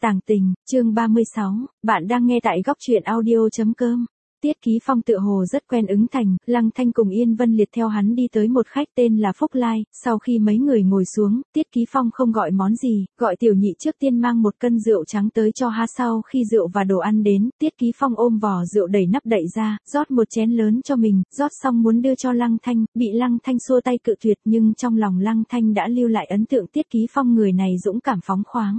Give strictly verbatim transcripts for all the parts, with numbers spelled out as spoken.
Tàng tình, chương ba mươi sáu, bạn đang nghe tại góc truyện audio chấm com. Tiết Ký Phong tựa hồ rất quen ứng thành, Lăng Thanh cùng Yên Vân Liệt theo hắn đi tới một khách tên là Phúc Lai, sau khi mấy người ngồi xuống, Tiết Ký Phong không gọi món gì, gọi tiểu nhị trước tiên mang một cân rượu trắng tới cho ha. Sau khi rượu và đồ ăn đến, Tiết Ký Phong ôm vò rượu đẩy nắp đậy ra, rót một chén lớn cho mình, rót xong muốn đưa cho Lăng Thanh, bị Lăng Thanh xua tay cự tuyệt, nhưng trong lòng Lăng Thanh đã lưu lại ấn tượng Tiết Ký Phong người này dũng cảm phóng khoáng.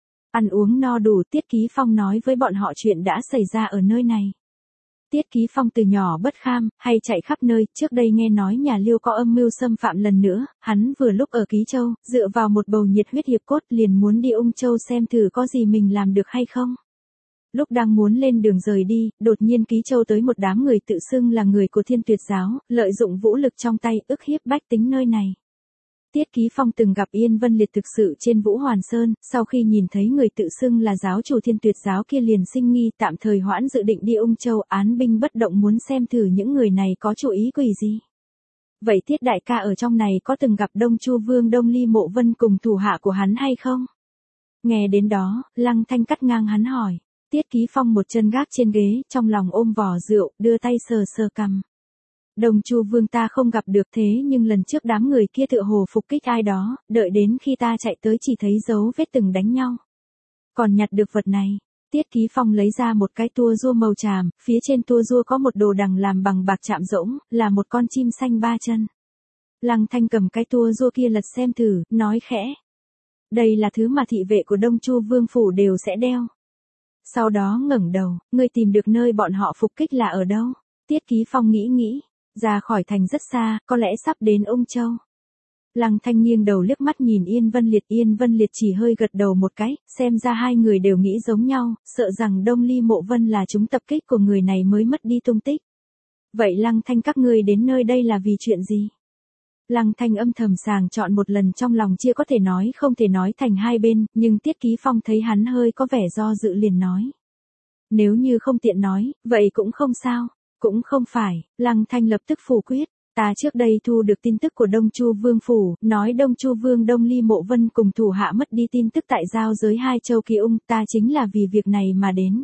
Ăn uống no đủ, Tiết Ký Phong nói với bọn họ chuyện đã xảy ra ở nơi này. Tiết Ký Phong từ nhỏ bất kham, hay chạy khắp nơi, trước đây nghe nói nhà Liêu có âm mưu xâm phạm lần nữa, hắn vừa lúc ở Ký Châu, dựa vào một bầu nhiệt huyết hiệp cốt liền muốn đi Ung Châu xem thử có gì mình làm được hay không. Lúc đang muốn lên đường rời đi, đột nhiên Ký Châu tới một đám người tự xưng là người của Thiên Tuyệt giáo, lợi dụng vũ lực trong tay ức hiếp bách tính nơi này. Tiết Ký Phong từng gặp Yên Vân Liệt thực sự trên Vũ Hoàn Sơn, sau khi nhìn thấy người tự xưng là giáo chủ Thiên Tuyệt giáo kia liền sinh nghi, tạm thời hoãn dự định đi Ung Châu, án binh bất động muốn xem thử những người này có chủ ý quỷ gì. Vậy Tiết đại ca ở trong này có từng gặp Đông Chu Vương Đông Ly Mộ Vân cùng thủ hạ của hắn hay không? Nghe đến đó, Lăng Thanh cắt ngang hắn hỏi. Tiết Ký Phong một chân gác trên ghế, trong lòng ôm vò rượu, đưa tay sờ sờ cằm. Đông Chu Vương ta không gặp được, thế nhưng lần trước đám người kia tựa hồ phục kích ai đó, đợi đến khi ta chạy tới chỉ thấy dấu vết từng đánh nhau. Còn nhặt được vật này, Tiết Ký Phong lấy ra một cái tua rua màu tràm, phía trên tua rua có một đồ đằng làm bằng bạc chạm rỗng, là một con chim xanh ba chân. Lăng Thanh cầm cái tua rua kia lật xem thử, nói khẽ. Đây là thứ mà thị vệ của Đông Chu Vương phủ đều sẽ đeo. Sau đó ngẩng đầu, ngươi tìm được nơi bọn họ phục kích là ở đâu? Tiết Ký Phong nghĩ nghĩ. Ra khỏi thành rất xa, có lẽ sắp đến Ung Châu. Lăng Thanh nghiêng đầu liếc mắt nhìn Yên Vân Liệt, Yên Vân Liệt chỉ hơi gật đầu một cái, xem ra hai người đều nghĩ giống nhau, sợ rằng Đông Ly Mộ Vân là chúng tập kích của người này mới mất đi tung tích. Vậy Lăng Thanh các ngươi đến nơi đây là vì chuyện gì? Lăng Thanh âm thầm sàng chọn một lần, trong lòng chia có thể nói không thể nói thành hai bên, nhưng Tiết Ký Phong thấy hắn hơi có vẻ do dự liền nói. Nếu như không tiện nói, vậy cũng không sao. Cũng không phải, Lăng Thanh lập tức phủ quyết, ta trước đây thu được tin tức của Đông Chu Vương phủ, nói Đông Chu Vương Đông Ly Mộ Vân cùng thủ hạ mất đi tin tức tại giao giới hai châu Kỳ Ung, ta chính là vì việc này mà đến.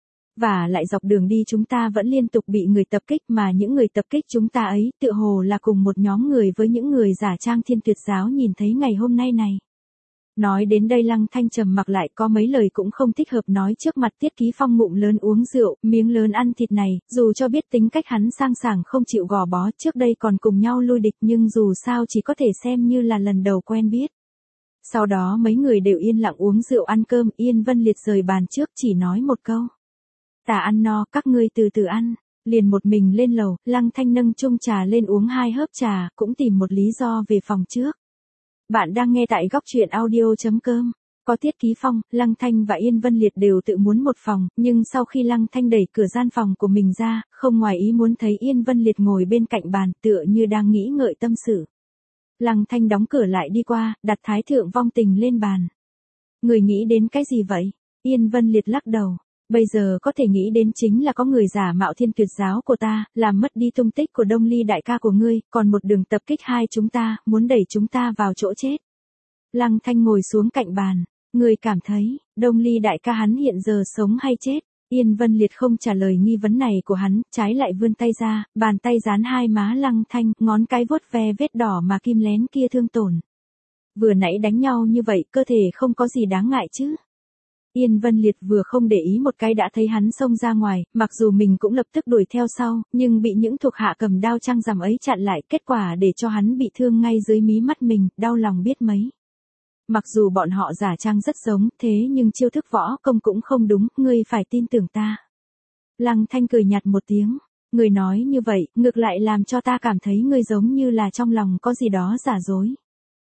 Và lại dọc đường đi chúng ta vẫn liên tục bị người tập kích, mà những người tập kích chúng ta ấy tựa hồ là cùng một nhóm người với những người giả trang Thiên Tuyệt giáo nhìn thấy ngày hôm nay này. Nói đến đây Lăng Thanh trầm mặc lại, có mấy lời cũng không thích hợp nói trước mặt Tiết Ký Phong. Ngụm lớn uống rượu, miếng lớn ăn thịt này, dù cho biết tính cách hắn sang sảng không chịu gò bó, trước đây còn cùng nhau lui địch, nhưng dù sao chỉ có thể xem như là lần đầu quen biết. Sau đó mấy người đều yên lặng uống rượu ăn cơm, Yên Vân Liệt rời bàn trước chỉ nói một câu. Ta ăn no, các ngươi từ từ ăn. Liền một mình lên lầu, Lăng Thanh nâng chung trà lên uống hai hớp trà, cũng tìm một lý do về phòng trước. Bạn đang nghe tại góc truyện audio chấm com. Có Tiết Ký Phong, Lăng Thanh và Yên Vân Liệt đều tự muốn một phòng, nhưng sau khi Lăng Thanh đẩy cửa gian phòng của mình ra, không ngoài ý muốn thấy Yên Vân Liệt ngồi bên cạnh bàn, tựa như đang nghĩ ngợi tâm sự. Lăng Thanh đóng cửa lại đi qua, đặt Thái Thượng Vong Tình lên bàn. Người nghĩ đến cái gì vậy? Yên Vân Liệt lắc đầu. Bây giờ có thể nghĩ đến chính là có người giả mạo Thiên Tuyệt giáo của ta, làm mất đi tung tích của Đông Ly đại ca của ngươi, còn một đường tập kích hai chúng ta, muốn đẩy chúng ta vào chỗ chết. Lăng Thanh ngồi xuống cạnh bàn. Ngươi cảm thấy, Đông Ly đại ca hắn hiện giờ sống hay chết? Yên Vân Liệt không trả lời nghi vấn này của hắn, trái lại vươn tay ra, bàn tay dán hai má Lăng Thanh, ngón cái vuốt ve vết đỏ mà kim lén kia thương tổn. Vừa nãy đánh nhau như vậy, cơ thể không có gì đáng ngại chứ? Yên Vân Liệt vừa không để ý một cái đã thấy hắn xông ra ngoài, mặc dù mình cũng lập tức đuổi theo sau, nhưng bị những thuộc hạ cầm đao trăng rằm ấy chặn lại, kết quả để cho hắn bị thương ngay dưới mí mắt mình, đau lòng biết mấy. Mặc dù bọn họ giả trang rất giống, thế nhưng chiêu thức võ công cũng không đúng, ngươi phải tin tưởng ta. Lăng Thanh cười nhạt một tiếng, ngươi nói như vậy, ngược lại làm cho ta cảm thấy ngươi giống như là trong lòng có gì đó giả dối.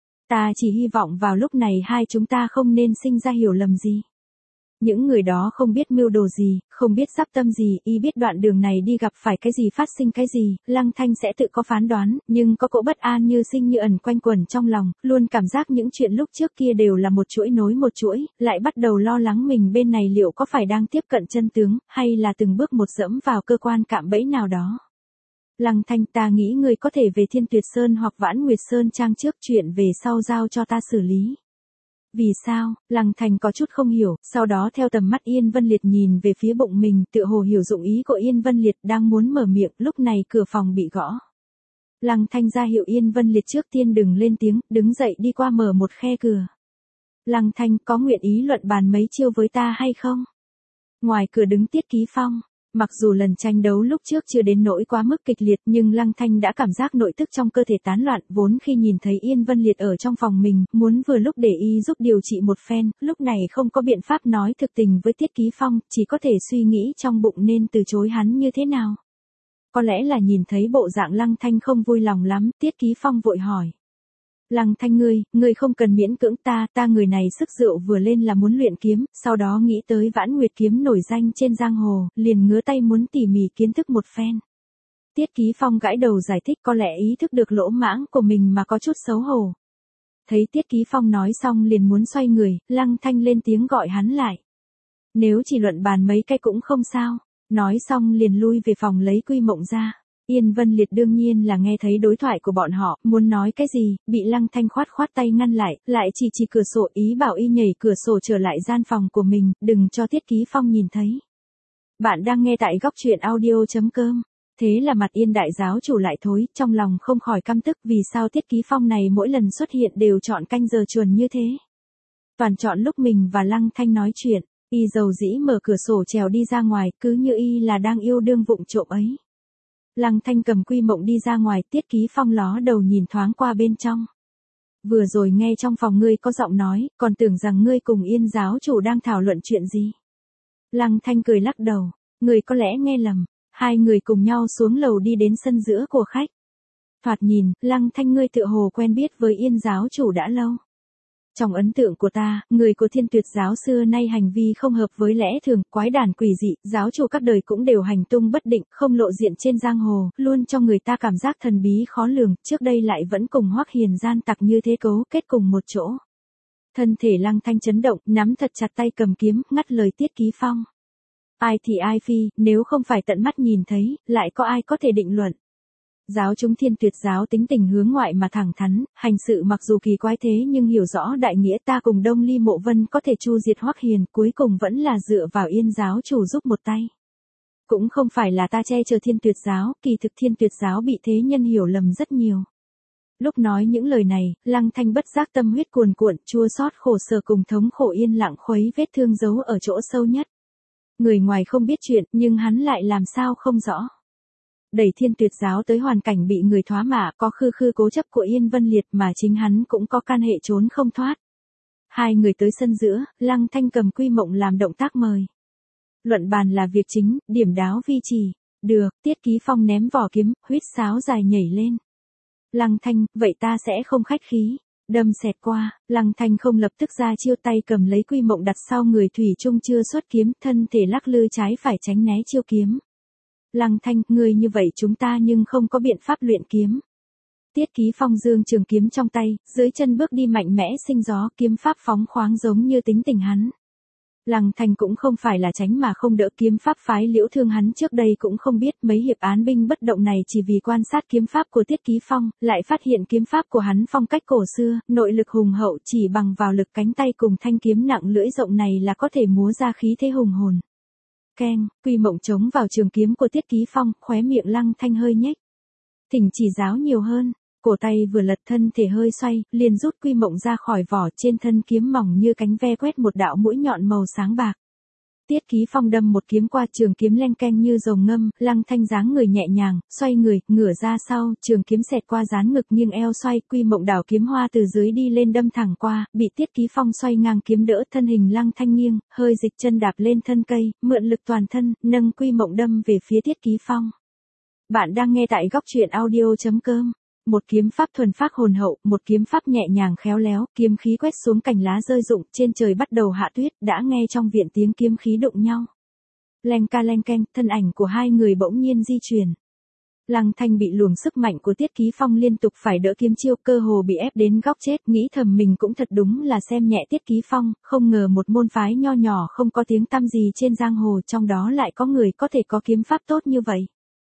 Ta chỉ hy vọng vào lúc này hai chúng ta không nên sinh ra hiểu lầm gì. Những người đó không biết mưu đồ gì, không biết sắp tâm gì, y biết đoạn đường này đi gặp phải cái gì phát sinh cái gì, Lăng Thanh sẽ tự có phán đoán, nhưng có cỗ bất an như sinh như ẩn quanh quẩn trong lòng, luôn cảm giác những chuyện lúc trước kia đều là một chuỗi nối một chuỗi, lại bắt đầu lo lắng mình bên này liệu có phải đang tiếp cận chân tướng, hay là từng bước một dẫm vào cơ quan cạm bẫy nào đó. Lăng Thanh, ta nghĩ người có thể về Thiên Tuyệt Sơn hoặc Vãn Nguyệt Sơn Trang trước, chuyện về sau giao cho ta xử lý. Vì sao? Lăng Thanh có chút không hiểu, sau đó theo tầm mắt Yên Vân Liệt nhìn về phía bụng mình, tựa hồ hiểu dụng ý của Yên Vân Liệt đang muốn mở miệng, lúc này cửa phòng bị gõ. Lăng Thanh ra hiệu Yên Vân Liệt trước tiên đừng lên tiếng, đứng dậy đi qua mở một khe cửa. Lăng Thanh có nguyện ý luận bàn mấy chiêu với ta hay không? Ngoài cửa đứng Tiết Ký Phong. Mặc dù lần tranh đấu lúc trước chưa đến nỗi quá mức kịch liệt nhưng Lăng Thanh đã cảm giác nội tức trong cơ thể tán loạn, vốn khi nhìn thấy Yên Vân Liệt ở trong phòng mình, muốn vừa lúc để y giúp điều trị một phen, lúc này không có biện pháp nói thực tình với Tiết Ký Phong, chỉ có thể suy nghĩ trong bụng nên từ chối hắn như thế nào. Có lẽ là nhìn thấy bộ dạng Lăng Thanh không vui lòng lắm, Tiết Ký Phong vội hỏi. Lăng Thanh ngươi, ngươi không cần miễn cưỡng ta, ta người này sức rượu vừa lên là muốn luyện kiếm, sau đó nghĩ tới Vãn Nguyệt kiếm nổi danh trên giang hồ, liền ngứa tay muốn tỉ mỉ kiến thức một phen. Tiết Ký Phong gãi đầu giải thích, có lẽ ý thức được lỗ mãng của mình mà có chút xấu hổ. Thấy Tiết Ký Phong nói xong liền muốn xoay người, Lăng Thanh lên tiếng gọi hắn lại. Nếu chỉ luận bàn mấy cái cũng không sao. Nói xong liền lui về phòng lấy Quy Mộng ra. Yên Vân Liệt đương nhiên là nghe thấy đối thoại của bọn họ, muốn nói cái gì, bị Lăng Thanh khoát khoát tay ngăn lại, lại chỉ chỉ cửa sổ, ý bảo y nhảy cửa sổ trở lại gian phòng của mình, đừng cho Tiết Ký Phong nhìn thấy. Bạn đang nghe tại góc truyện audio chấm com. Thế là mặt Yên đại giáo chủ lại thối, trong lòng không khỏi căm tức vì sao Tiết Ký Phong này mỗi lần xuất hiện đều chọn canh giờ chuẩn như thế. Toàn chọn lúc mình và Lăng Thanh nói chuyện, y dầu dĩ mở cửa sổ trèo đi ra ngoài, cứ như y là đang yêu đương vụng trộm ấy. Lăng Thanh cầm Quy Mộng đi ra ngoài, Tiết Ký Phong ló đầu nhìn thoáng qua bên trong. Vừa rồi nghe trong phòng ngươi có giọng nói, còn tưởng rằng ngươi cùng Yên giáo chủ đang thảo luận chuyện gì. Lăng Thanh cười lắc đầu, ngươi có lẽ nghe lầm, hai người cùng nhau xuống lầu đi đến sân giữa của khách. Thoạt nhìn, Lăng Thanh ngươi tựa hồ quen biết với Yên giáo chủ đã lâu. Trong ấn tượng của ta, người của Thiên Tuyệt giáo xưa nay hành vi không hợp với lẽ thường, quái đản quỷ dị, giáo chủ các đời cũng đều hành tung bất định, không lộ diện trên giang hồ, luôn cho người ta cảm giác thần bí khó lường, trước đây lại vẫn cùng Hoắc Hiền gian tặc như thế cấu kết cùng một chỗ. Thân thể Lăng Thanh chấn động, nắm thật chặt tay cầm kiếm, ngắt lời Tiết Ký Phong. Ai thì ai phi, nếu không phải tận mắt nhìn thấy, lại có ai có thể định luận. Giáo chúng Thiên Tuyệt giáo tính tình hướng ngoại mà thẳng thắn, hành sự mặc dù kỳ quái thế nhưng hiểu rõ đại nghĩa, ta cùng Đông Ly Mộ Vân có thể chu diệt Hoắc Hiền, cuối cùng vẫn là dựa vào Yên giáo chủ giúp một tay. Cũng không phải là ta che chở Thiên Tuyệt giáo, kỳ thực Thiên Tuyệt giáo bị thế nhân hiểu lầm rất nhiều. Lúc nói những lời này, Lăng Thanh bất giác tâm huyết cuồn cuộn, chua xót khổ sở cùng thống khổ yên lặng khuấy vết thương giấu ở chỗ sâu nhất. Người ngoài không biết chuyện, nhưng hắn lại làm sao không rõ. Đẩy Thiên Tuyệt giáo tới hoàn cảnh bị người thoá mạ, có khư khư cố chấp của Yên Vân Liệt mà chính hắn cũng có can hệ trốn không thoát. Hai người tới sân giữa, Lăng Thanh cầm Quy Mộng làm động tác mời. Luận bàn là việc chính, điểm đáo vi trì. Được, Tiết Ký Phong ném vỏ kiếm, huýt sáo dài nhảy lên. Lăng Thanh, vậy ta sẽ không khách khí. Đâm xẹt qua, Lăng Thanh không lập tức ra chiêu, tay cầm lấy Quy Mộng đặt sau người, thủy chung chưa xuất kiếm, thân thể lắc lư trái phải tránh né chiêu kiếm. Lăng Thanh, ngươi như vậy chúng ta nhưng không có biện pháp luyện kiếm. Tiết Ký Phong dương trường kiếm trong tay, dưới chân bước đi mạnh mẽ sinh gió, kiếm pháp phóng khoáng giống như tính tình hắn. Lăng Thanh cũng không phải là tránh mà không đỡ, kiếm pháp phái Liễu Thương hắn trước đây cũng không biết, mấy hiệp án binh bất động này chỉ vì quan sát kiếm pháp của Tiết Ký Phong, lại phát hiện kiếm pháp của hắn phong cách cổ xưa, nội lực hùng hậu, chỉ bằng vào lực cánh tay cùng thanh kiếm nặng lưỡi rộng này là có thể múa ra khí thế hùng hồn. Keng, Quy Mộng chống vào trường kiếm của Tiết Ký Phong, khóe miệng Lăng Thanh hơi nhếch. Thỉnh chỉ giáo nhiều hơn, cổ tay vừa lật, thân thể hơi xoay, liền rút Quy Mộng ra khỏi vỏ, trên thân kiếm mỏng như cánh ve quét một đạo mũi nhọn màu sáng bạc. Tiết Ký Phong đâm một kiếm qua, trường kiếm leng keng như rồng ngâm, Lăng Thanh dáng người nhẹ nhàng, xoay người, ngửa ra sau, trường kiếm xẹt qua dán ngực nghiêng eo xoay, Quy Mộng đảo kiếm hoa từ dưới đi lên đâm thẳng qua, bị Tiết Ký Phong xoay ngang kiếm đỡ, thân hình Lăng Thanh nghiêng, hơi dịch chân đạp lên thân cây, mượn lực toàn thân, nâng Quy Mộng đâm về phía Tiết Ký Phong. Bạn đang nghe tại góc truyện audio chấm com. Một kiếm pháp thuần phác hồn hậu, một kiếm pháp nhẹ nhàng khéo léo, kiếm khí quét xuống cành lá rơi rụng, trên trời bắt đầu hạ tuyết, đã nghe trong viện tiếng kiếm khí đụng nhau. Leng ca leng keng, thân ảnh của hai người bỗng nhiên di chuyển. Lăng Thanh bị luồng sức mạnh của Tiết Ký Phong liên tục phải đỡ kiếm chiêu, cơ hồ bị ép đến góc chết, nghĩ thầm mình cũng thật đúng là xem nhẹ Tiết Ký Phong, không ngờ một môn phái nho nhỏ không có tiếng tăm gì trên giang hồ, trong đó lại có người có thể có kiếm pháp tốt như vậy.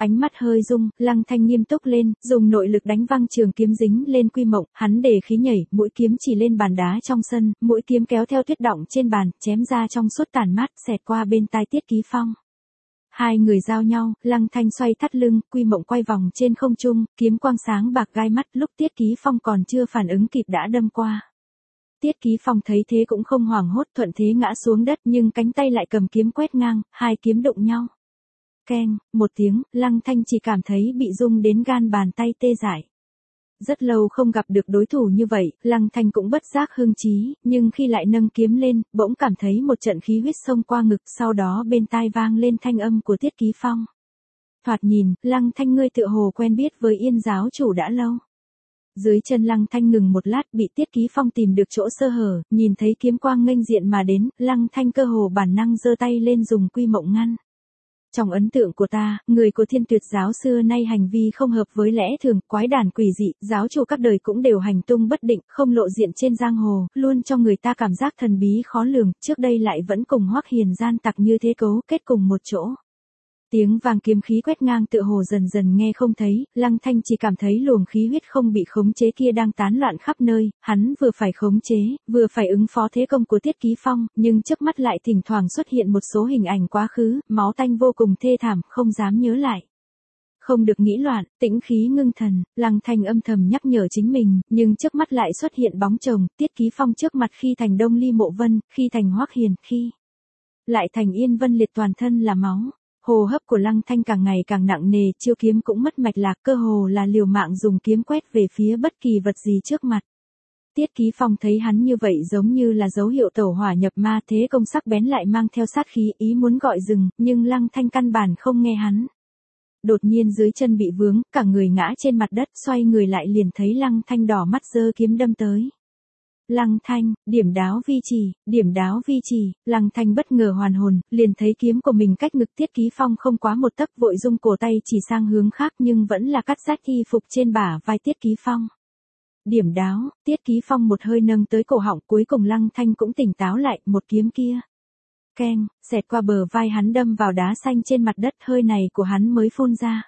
Ánh mắt hơi rung, Lăng Thanh nghiêm túc lên, dùng nội lực đánh văng trường kiếm dính lên Quy Mộng, hắn để khí nhảy, mũi kiếm chỉ lên bàn đá trong sân, mũi kiếm kéo theo tuyết đọng trên bàn, chém ra trong suốt tàn mát, xẹt qua bên tai Tiết Ký Phong. Hai người giao nhau, Lăng Thanh xoay thắt lưng, Quy Mộng quay vòng trên không trung, kiếm quang sáng bạc gai mắt, lúc Tiết Ký Phong còn chưa phản ứng kịp đã đâm qua. Tiết Ký Phong thấy thế cũng không hoảng hốt, thuận thế ngã xuống đất, nhưng cánh tay lại cầm kiếm quét ngang, hai kiếm đụng nhau. Keng, một tiếng, Lăng Thanh chỉ cảm thấy bị rung đến gan bàn tay tê dại. Rất lâu không gặp được đối thủ như vậy, Lăng Thanh cũng bất giác hưng trí, nhưng khi lại nâng kiếm lên, bỗng cảm thấy một trận khí huyết xông qua ngực, sau đó bên tai vang lên thanh âm của Tiết Ký Phong. Thoạt nhìn, Lăng Thanh ngươi tựa hồ quen biết với Yên giáo chủ đã lâu. Dưới chân Lăng Thanh ngừng một lát, bị Tiết Ký Phong tìm được chỗ sơ hở, nhìn thấy kiếm quang nghênh diện mà đến, Lăng Thanh cơ hồ bản năng giơ tay lên dùng Quy Mộng ngăn. Trong ấn tượng của ta, người của Thiên Tuyệt giáo xưa nay hành vi không hợp với lẽ thường, quái đản quỷ dị, giáo chủ các đời cũng đều hành tung bất định, không lộ diện trên giang hồ, luôn cho người ta cảm giác thần bí khó lường, trước đây lại vẫn cùng Hoắc Hiền gian tặc như thế cấu kết cùng một chỗ. Tiếng vàng kiếm khí quét ngang tựa hồ dần dần nghe không thấy, Lăng Thanh chỉ cảm thấy luồng khí huyết không bị khống chế kia đang tán loạn khắp nơi, hắn vừa phải khống chế, vừa phải ứng phó thế công của Tiết Ký Phong, nhưng trước mắt lại thỉnh thoảng xuất hiện một số hình ảnh quá khứ, máu tanh vô cùng thê thảm, không dám nhớ lại. Không được nghĩ loạn, tĩnh khí ngưng thần, Lăng Thanh âm thầm nhắc nhở chính mình, nhưng trước mắt lại xuất hiện bóng chồng, Tiết Ký Phong trước mặt khi thành Đông Ly Mộ Vân, khi thành Hoắc Hiền, khi lại thành Yên Vân Liệt, toàn thân là máu. Hô hấp của Lăng Thanh càng ngày càng nặng nề, chiêu kiếm cũng mất mạch lạc, cơ hồ là liều mạng dùng kiếm quét về phía bất kỳ vật gì trước mặt. Tiết Ký Phong thấy hắn như vậy giống như là dấu hiệu tẩu hỏa nhập ma, thế công sắc bén lại mang theo sát khí, ý muốn gọi dừng, nhưng Lăng Thanh căn bản không nghe hắn. Đột nhiên dưới chân bị vướng, cả người ngã trên mặt đất, xoay người lại liền thấy Lăng Thanh đỏ mắt giơ kiếm đâm tới. Lăng Thanh, điểm đáo vi trì, điểm đáo vi trì, Lăng Thanh bất ngờ hoàn hồn, liền thấy kiếm của mình cách ngực Tiết Ký Phong không quá một tấc, vội rung cổ tay chỉ sang hướng khác nhưng vẫn là cắt rách y phục trên bả vai Tiết Ký Phong. Điểm đáo, Tiết Ký Phong một hơi nâng tới cổ họng, cuối cùng Lăng Thanh cũng tỉnh táo lại, một kiếm kia. Keng, xẹt qua bờ vai hắn đâm vào đá xanh trên mặt đất, hơi này của hắn mới phun ra.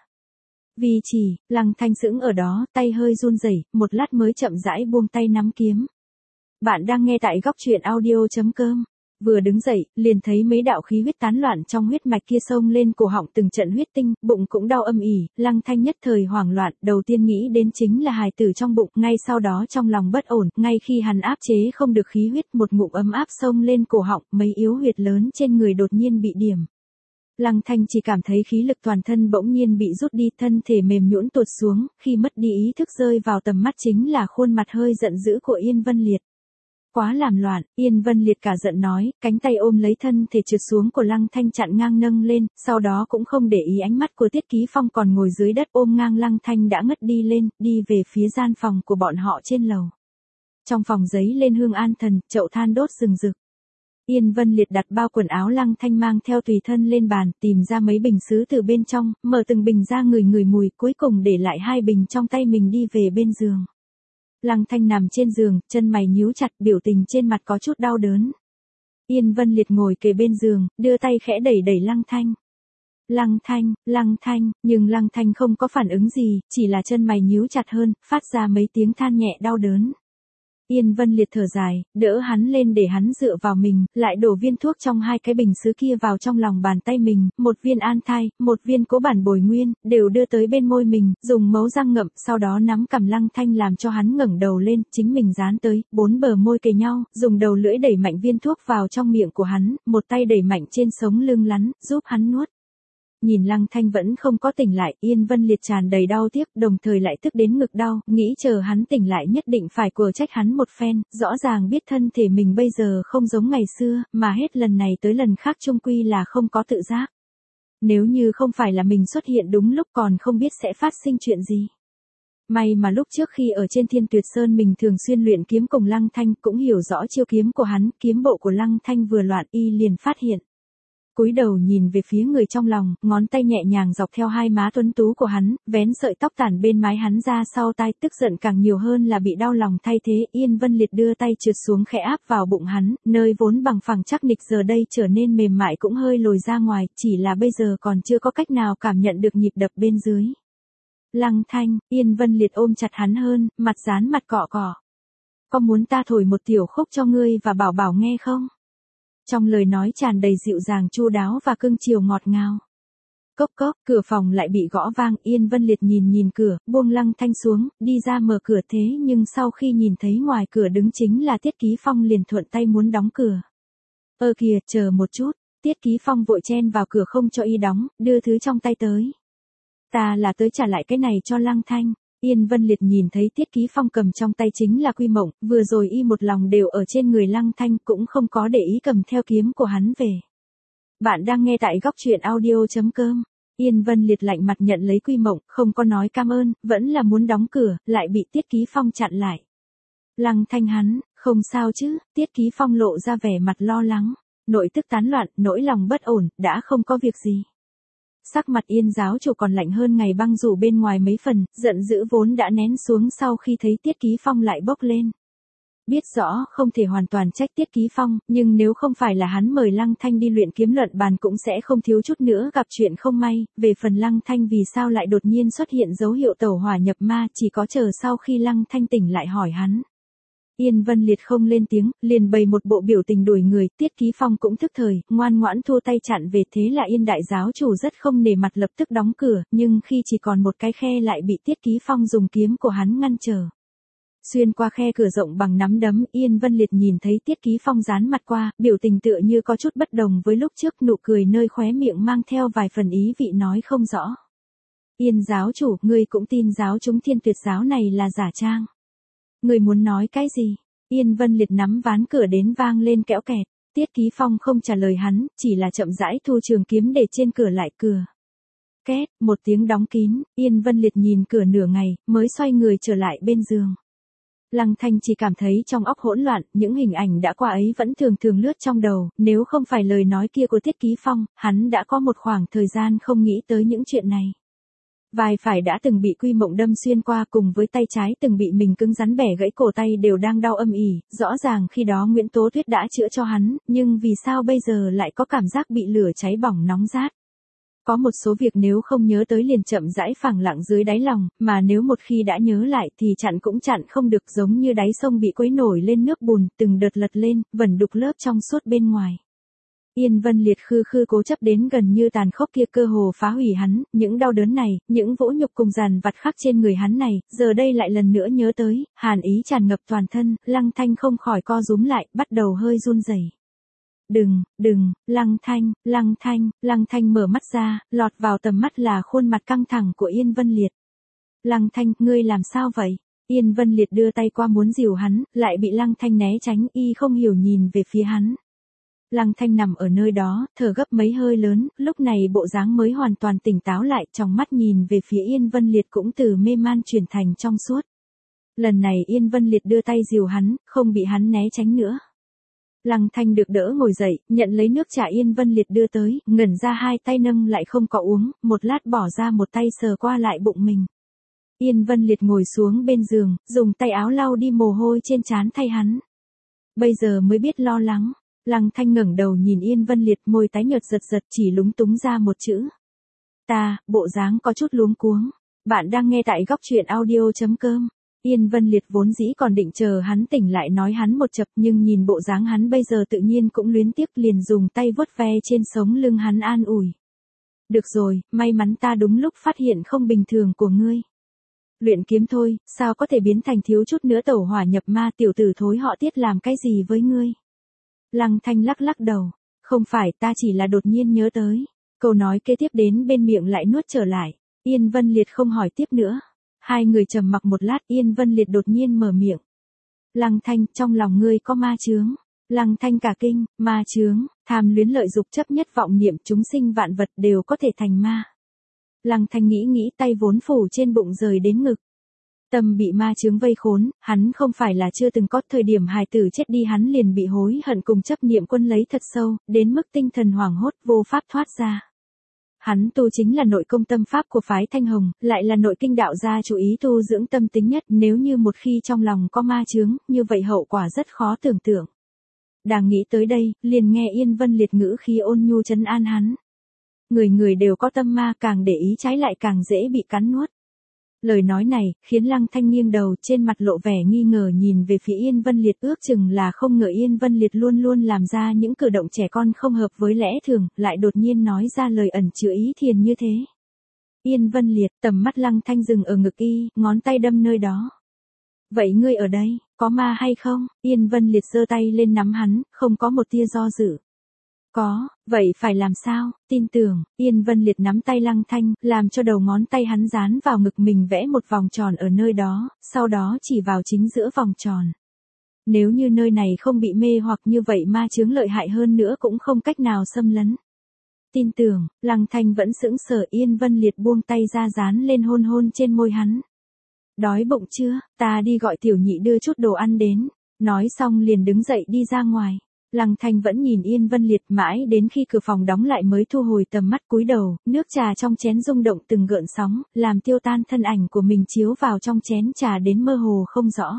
Vi trì, Lăng Thanh sững ở đó, tay hơi run rẩy, một lát mới chậm rãi buông tay nắm kiếm. Bạn đang nghe tại góc truyện audio chấm com. Vừa đứng dậy, liền thấy mấy đạo khí huyết tán loạn trong huyết mạch kia xông lên cổ họng, từng trận huyết tinh, bụng cũng đau âm ỉ, Lăng Thanh nhất thời hoảng loạn, đầu tiên nghĩ đến chính là hài tử trong bụng, ngay sau đó trong lòng bất ổn, ngay khi hắn áp chế không được khí huyết, một ngụm ấm áp xông lên cổ họng, mấy yếu huyệt lớn trên người đột nhiên bị điểm. Lăng Thanh chỉ cảm thấy khí lực toàn thân bỗng nhiên bị rút đi, thân thể mềm nhũn tuột xuống, khi mất đi ý thức rơi vào tầm mắt chính là khuôn mặt hơi giận dữ của Yên Vân Liệt. Quá làm loạn, Yên Vân Liệt cả giận nói, cánh tay ôm lấy thân thể trượt xuống của Lăng Thanh chặn ngang nâng lên, sau đó cũng không để ý ánh mắt của Tiết Ký Phong còn ngồi dưới đất ôm ngang Lăng Thanh đã ngất đi lên, đi về phía gian phòng của bọn họ trên lầu. Trong phòng giấy lên hương an thần, chậu than đốt rừng rực. Yên Vân Liệt đặt bao quần áo Lăng Thanh mang theo tùy thân lên bàn, tìm ra mấy bình sứ từ bên trong, mở từng bình ra ngửi ngửi mùi, cuối cùng để lại hai bình trong tay mình đi về bên giường. Lăng Thanh nằm trên giường, chân mày nhíu chặt, biểu tình trên mặt có chút đau đớn. Yên Vân Liệt ngồi kề bên giường, đưa tay khẽ đẩy đẩy Lăng Thanh. Lăng Thanh, Lăng Thanh, nhưng Lăng Thanh không có phản ứng gì, chỉ là chân mày nhíu chặt hơn, phát ra mấy tiếng than nhẹ đau đớn. Yên Vân Liệt thở dài, đỡ hắn lên để hắn dựa vào mình, lại đổ viên thuốc trong hai cái bình sứ kia vào trong lòng bàn tay mình, một viên an thai, một viên cố bản bồi nguyên, đều đưa tới bên môi mình, dùng mấu răng ngậm, sau đó nắm cằm Lăng Thanh làm cho hắn ngẩng đầu lên, chính mình dán tới, bốn bờ môi kề nhau, dùng đầu lưỡi đẩy mạnh viên thuốc vào trong miệng của hắn, một tay đẩy mạnh trên sống lưng lắn, giúp hắn nuốt. Nhìn Lăng Thanh vẫn không có tỉnh lại, Yên Vân Liệt tràn đầy đau tiếc, đồng thời lại tức đến ngực đau, nghĩ chờ hắn tỉnh lại nhất định phải quở trách hắn một phen, rõ ràng biết thân thể mình bây giờ không giống ngày xưa, mà hết lần này tới lần khác chung quy là không có tự giác. Nếu như không phải là mình xuất hiện đúng lúc còn không biết sẽ phát sinh chuyện gì. May mà lúc trước khi ở trên Thiên Tuyệt Sơn mình thường xuyên luyện kiếm cùng Lăng Thanh cũng hiểu rõ chiêu kiếm của hắn, kiếm bộ của Lăng Thanh vừa loạn y liền phát hiện. cúi đầu nhìn về phía người trong lòng, ngón tay nhẹ nhàng dọc theo hai má tuấn tú của hắn, vén sợi tóc tản bên mái hắn ra sau tai, tức giận càng nhiều hơn là bị đau lòng thay thế. Yên Vân Liệt đưa tay trượt xuống khẽ áp vào bụng hắn, nơi vốn bằng phẳng chắc nịch giờ đây trở nên mềm mại cũng hơi lồi ra ngoài, chỉ là bây giờ còn chưa có cách nào cảm nhận được nhịp đập bên dưới. Lăng Thanh, Yên Vân Liệt ôm chặt hắn hơn, mặt dán mặt cọ cọ. Có muốn ta thổi một tiểu khúc cho ngươi và Bảo Bảo nghe không? Trong lời nói tràn đầy dịu dàng chu đáo và cưng chiều ngọt ngào. Cốc cốc, cửa phòng lại bị gõ vang, Yên Vân Liệt nhìn nhìn cửa, buông Lăng Thanh xuống, đi ra mở cửa thế nhưng sau khi nhìn thấy ngoài cửa đứng chính là Tiết Ký Phong liền thuận tay muốn đóng cửa. Ơ kìa, chờ một chút, Tiết Ký Phong vội chen vào cửa không cho y đóng, đưa thứ trong tay tới. Ta là tới trả lại cái này cho Lăng Thanh. Yên Vân Liệt nhìn thấy Tiết Ký Phong cầm trong tay chính là Quy Mộng, vừa rồi y một lòng đều ở trên người Lăng Thanh cũng không có để ý cầm theo kiếm của hắn về. Bạn đang nghe tại góc truyện audio.com. Yên Vân Liệt lạnh mặt nhận lấy Quy Mộng, không có nói cảm ơn, vẫn là muốn đóng cửa, lại bị Tiết Ký Phong chặn lại. Lăng Thanh hắn, không sao chứ, Tiết Ký Phong lộ ra vẻ mặt lo lắng, nội tức tán loạn, nỗi lòng bất ổn, đã không có việc gì. Sắc mặt Yên giáo chủ còn lạnh hơn ngày băng rủ bên ngoài mấy phần, giận dữ vốn đã nén xuống sau khi thấy Tiết Ký Phong lại bốc lên. Biết rõ không thể hoàn toàn trách Tiết Ký Phong, nhưng nếu không phải là hắn mời Lăng Thanh đi luyện kiếm luận bàn cũng sẽ không thiếu chút nữa gặp chuyện không may. Về phần Lăng Thanh vì sao lại đột nhiên xuất hiện dấu hiệu tẩu hỏa nhập ma, chỉ có chờ sau khi Lăng Thanh tỉnh lại hỏi hắn. Yên Vân Liệt không lên tiếng, liền bày một bộ biểu tình đuổi người, Tiết Ký Phong cũng thức thời, ngoan ngoãn thua tay chặn về, thế là Yên đại giáo chủ rất không nể mặt lập tức đóng cửa, nhưng khi chỉ còn một cái khe lại bị Tiết Ký Phong dùng kiếm của hắn ngăn trở. Xuyên qua khe cửa rộng bằng nắm đấm, Yên Vân Liệt nhìn thấy Tiết Ký Phong dán mặt qua, biểu tình tựa như có chút bất đồng với lúc trước, nụ cười nơi khóe miệng mang theo vài phần ý vị nói không rõ. Yên giáo chủ, ngươi cũng tin giáo chúng Thiên Tuyệt giáo này là giả trang. Người muốn nói cái gì? Yên Vân Liệt nắm ván cửa đến vang lên kẽo kẹt. Tiết Ký Phong không trả lời hắn, chỉ là chậm rãi thu trường kiếm để trên cửa lại cửa. Két, một tiếng đóng kín, Yên Vân Liệt nhìn cửa nửa ngày, mới xoay người trở lại bên giường. Lăng Thanh chỉ cảm thấy trong óc hỗn loạn, những hình ảnh đã qua ấy vẫn thường thường lướt trong đầu, nếu không phải lời nói kia của Tiết Ký Phong, hắn đã có một khoảng thời gian không nghĩ tới những chuyện này. Vai phải đã từng bị Quy Mộng đâm xuyên qua cùng với tay trái từng bị mình cứng rắn bẻ gãy cổ tay đều đang đau âm ỉ, rõ ràng khi đó Nguyễn Tố Tuyết đã chữa cho hắn, nhưng vì sao bây giờ lại có cảm giác bị lửa cháy bỏng nóng rát. Có một số việc nếu không nhớ tới liền chậm rãi phẳng lặng dưới đáy lòng, mà nếu một khi đã nhớ lại thì chặn cũng chặn không được, giống như đáy sông bị quấy nổi lên nước bùn, từng đợt lật lên, vẩn đục lớp trong suốt bên ngoài. Yên Vân Liệt khư khư cố chấp đến gần như tàn khốc kia cơ hồ phá hủy hắn, những đau đớn này, những vỗ nhục cùng dàn vặt khắc trên người hắn này, giờ đây lại lần nữa nhớ tới, hàn ý tràn ngập toàn thân, Lăng Thanh không khỏi co rúm lại, bắt đầu hơi run rẩy. Đừng, đừng, Lăng Thanh, Lăng Thanh, Lăng Thanh mở mắt ra, lọt vào tầm mắt là khuôn mặt căng thẳng của Yên Vân Liệt. Lăng Thanh, ngươi làm sao vậy? Yên Vân Liệt đưa tay qua muốn dìu hắn, lại bị Lăng Thanh né tránh, y không hiểu nhìn về phía hắn. Lăng Thanh nằm ở nơi đó, thở gấp mấy hơi lớn, lúc này bộ dáng mới hoàn toàn tỉnh táo lại, trong mắt nhìn về phía Yên Vân Liệt cũng từ mê man chuyển thành trong suốt. Lần này Yên Vân Liệt đưa tay dìu hắn, không bị hắn né tránh nữa. Lăng Thanh được đỡ ngồi dậy, nhận lấy nước trà Yên Vân Liệt đưa tới, ngẩn ra hai tay nâng lại không có uống, một lát bỏ ra một tay sờ qua lại bụng mình. Yên Vân Liệt ngồi xuống bên giường, dùng tay áo lau đi mồ hôi trên trán thay hắn. Bây giờ mới biết lo lắng. Lăng Thanh ngẩng đầu nhìn Yên Vân Liệt, môi tái nhợt giật giật chỉ lúng túng ra một chữ. Ta, bộ dáng có chút luống cuống. Bạn đang nghe tại góc truyện audio.com. Yên Vân Liệt vốn dĩ còn định chờ hắn tỉnh lại nói hắn một chập, nhưng nhìn bộ dáng hắn bây giờ tự nhiên cũng luyến tiếc, liền dùng tay vuốt ve trên sống lưng hắn an ủi. Được rồi, may mắn ta đúng lúc phát hiện không bình thường của ngươi. Luyện kiếm thôi, sao có thể biến thành thiếu chút nữa tẩu hỏa nhập ma, tiểu tử thối họ Tiết làm cái gì với ngươi? Lăng Thanh lắc lắc đầu, không phải, ta chỉ là đột nhiên nhớ tới. Câu nói kế tiếp đến bên miệng lại nuốt trở lại. Yên Vân Liệt không hỏi tiếp nữa. Hai người trầm mặc một lát, Yên Vân Liệt đột nhiên mở miệng. Lăng Thanh, trong lòng ngươi có ma chướng. Lăng Thanh cả kinh, ma chướng, tham luyến lợi dục chấp nhất vọng niệm, chúng sinh vạn vật đều có thể thành ma. Lăng Thanh nghĩ nghĩ, tay vốn phủ trên bụng rời đến ngực. Tâm bị ma chướng vây khốn, hắn không phải là chưa từng có thời điểm hài tử chết đi hắn liền bị hối hận cùng chấp niệm quân lấy thật sâu, đến mức tinh thần hoảng hốt vô pháp thoát ra. Hắn tu chính là nội công tâm pháp của phái Thanh Hồng, lại là nội kinh đạo gia chú ý tu dưỡng tâm tính nhất, nếu như một khi trong lòng có ma chướng, như vậy hậu quả rất khó tưởng tượng. Đang nghĩ tới đây, liền nghe Yên Vân Liệt ngữ khí ôn nhu trấn an hắn. Người người đều có tâm ma, càng để ý trái lại càng dễ bị cắn nuốt. Lời nói này, khiến Lăng Thanh nghiêng đầu, trên mặt lộ vẻ nghi ngờ nhìn về phía Yên Vân Liệt, ước chừng là không ngờ Yên Vân Liệt luôn luôn làm ra những cử động trẻ con không hợp với lẽ thường, lại đột nhiên nói ra lời ẩn chứa ý thiền như thế. Yên Vân Liệt, tầm mắt Lăng Thanh dừng ở ngực y, ngón tay đâm nơi đó. Vậy ngươi ở đây, có ma hay không? Yên Vân Liệt giơ tay lên nắm hắn, không có một tia do dự. Có, vậy phải làm sao? Tin tưởng. Yên Vân Liệt nắm tay Lăng Thanh, làm cho đầu ngón tay hắn dán vào ngực mình vẽ một vòng tròn ở nơi đó, sau đó chỉ vào chính giữa vòng tròn. Nếu như nơi này không bị mê hoặc như vậy ma chướng lợi hại hơn nữa cũng không cách nào xâm lấn. Tin tưởng. Lăng Thanh vẫn sững sờ. Yên Vân Liệt buông tay ra dán lên hôn hôn trên môi hắn. Đói bụng chưa? Ta đi gọi tiểu nhị đưa chút đồ ăn đến. Nói xong liền đứng dậy đi ra ngoài. Lăng Thanh vẫn nhìn Yên Vân Liệt mãi đến khi cửa phòng đóng lại mới thu hồi tầm mắt, cúi đầu, nước trà trong chén rung động từng gợn sóng, làm tiêu tan thân ảnh của mình chiếu vào trong chén trà đến mơ hồ không rõ.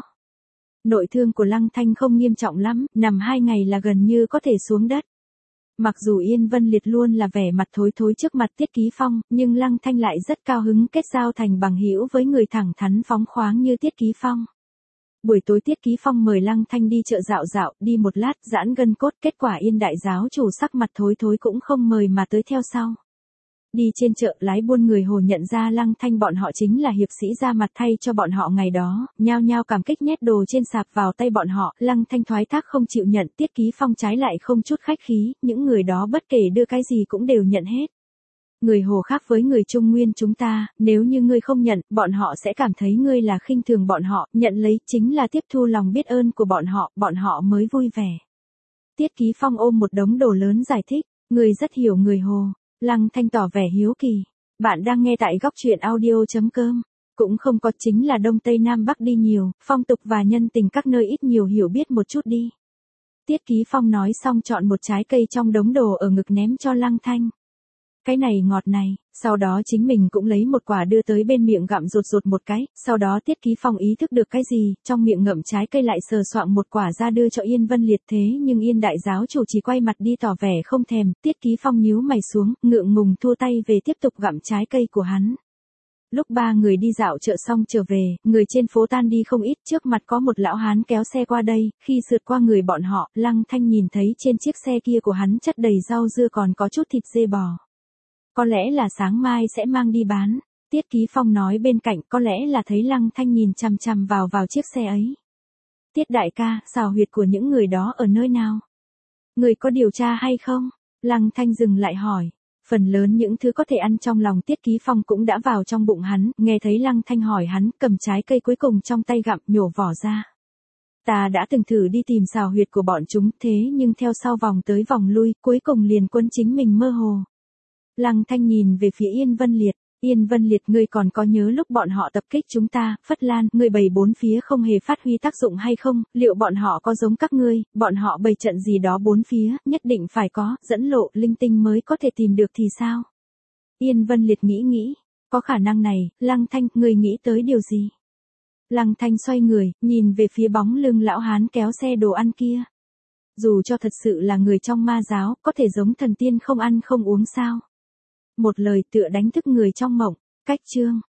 Nội thương của Lăng Thanh không nghiêm trọng lắm, nằm hai ngày là gần như có thể xuống đất. Mặc dù Yên Vân Liệt luôn là vẻ mặt thối thối trước mặt Tiết Ký Phong, nhưng Lăng Thanh lại rất cao hứng kết giao thành bằng hữu với người thẳng thắn phóng khoáng như Tiết Ký Phong. Buổi tối Tiết Ký Phong mời Lăng Thanh đi chợ dạo dạo, đi một lát giãn gân cốt, kết quả Yên đại giáo chủ sắc mặt thối thối cũng không mời mà tới theo sau. Đi trên chợ, lái buôn người Hồ nhận ra Lăng Thanh bọn họ chính là hiệp sĩ ra mặt thay cho bọn họ ngày đó, nhao nhao cảm kích nhét đồ trên sạp vào tay bọn họ. Lăng Thanh thoái thác không chịu nhận, Tiết Ký Phong trái lại không chút khách khí, những người đó bất kể đưa cái gì cũng đều nhận hết. Người Hồ khác với người Trung Nguyên chúng ta, nếu như ngươi không nhận, bọn họ sẽ cảm thấy ngươi là khinh thường bọn họ, nhận lấy chính là tiếp thu lòng biết ơn của bọn họ, bọn họ mới vui vẻ. Tiết Ký Phong ôm một đống đồ lớn giải thích, ngươi rất hiểu người Hồ. Lăng Thanh tỏ vẻ hiếu kỳ. Bạn đang nghe tại góc truyện audio chấm com. Cũng không có, chính là Đông Tây Nam Bắc đi nhiều, phong tục và nhân tình các nơi ít nhiều hiểu biết một chút đi. Tiết Ký Phong nói xong chọn một trái cây trong đống đồ ở ngực ném cho Lăng Thanh. Cái này ngọt này, sau đó chính mình cũng lấy một quả đưa tới bên miệng gặm rụt rụt một cái, sau đó Tiết Ký Phong ý thức được cái gì, trong miệng ngậm trái cây lại sờ soạng một quả ra đưa cho Yên Vân Liệt, thế nhưng Yên đại giáo chủ chỉ quay mặt đi tỏ vẻ không thèm. Tiết Ký Phong nhíu mày xuống, ngượng ngùng thua tay về tiếp tục gặm trái cây của hắn. Lúc ba người đi dạo chợ xong trở về, người trên phố tan đi không ít, trước mặt có một lão hán kéo xe qua đây, khi sượt qua người bọn họ, Lăng Thanh nhìn thấy trên chiếc xe kia của hắn chất đầy rau dưa còn có chút thịt dê bò. Có lẽ là sáng mai sẽ mang đi bán. Tiết Ký Phong nói bên cạnh, có lẽ là thấy Lăng Thanh nhìn chằm chằm vào vào chiếc xe ấy. Tiết đại ca, xào huyệt của những người đó ở nơi nào? Người có điều tra hay không? Lăng Thanh dừng lại hỏi. Phần lớn những thứ có thể ăn trong lòng Tiết Ký Phong cũng đã vào trong bụng hắn, nghe thấy Lăng Thanh hỏi hắn, cầm trái cây cuối cùng trong tay gặm, nhổ vỏ ra. Ta đã từng thử đi tìm xào huyệt của bọn chúng, thế nhưng theo sau vòng tới vòng lui, cuối cùng liền quấn chính mình mơ hồ. Lăng Thanh nhìn về phía Yên Vân Liệt. Yên Vân Liệt, ngươi còn có nhớ lúc bọn họ tập kích chúng ta, Phất Lan, ngươi bày bốn phía không hề phát huy tác dụng hay không, liệu bọn họ có giống các ngươi, bọn họ bày trận gì đó bốn phía, nhất định phải có, dẫn lộ, linh tinh mới có thể tìm được thì sao? Yên Vân Liệt nghĩ nghĩ, có khả năng này. Lăng Thanh, ngươi nghĩ tới điều gì? Lăng Thanh xoay người, nhìn về phía bóng lưng lão hán kéo xe đồ ăn kia. Dù cho thật sự là người trong ma giáo, có thể giống thần tiên không ăn không uống sao? Một lời tựa đánh thức người trong mộng. Cách chương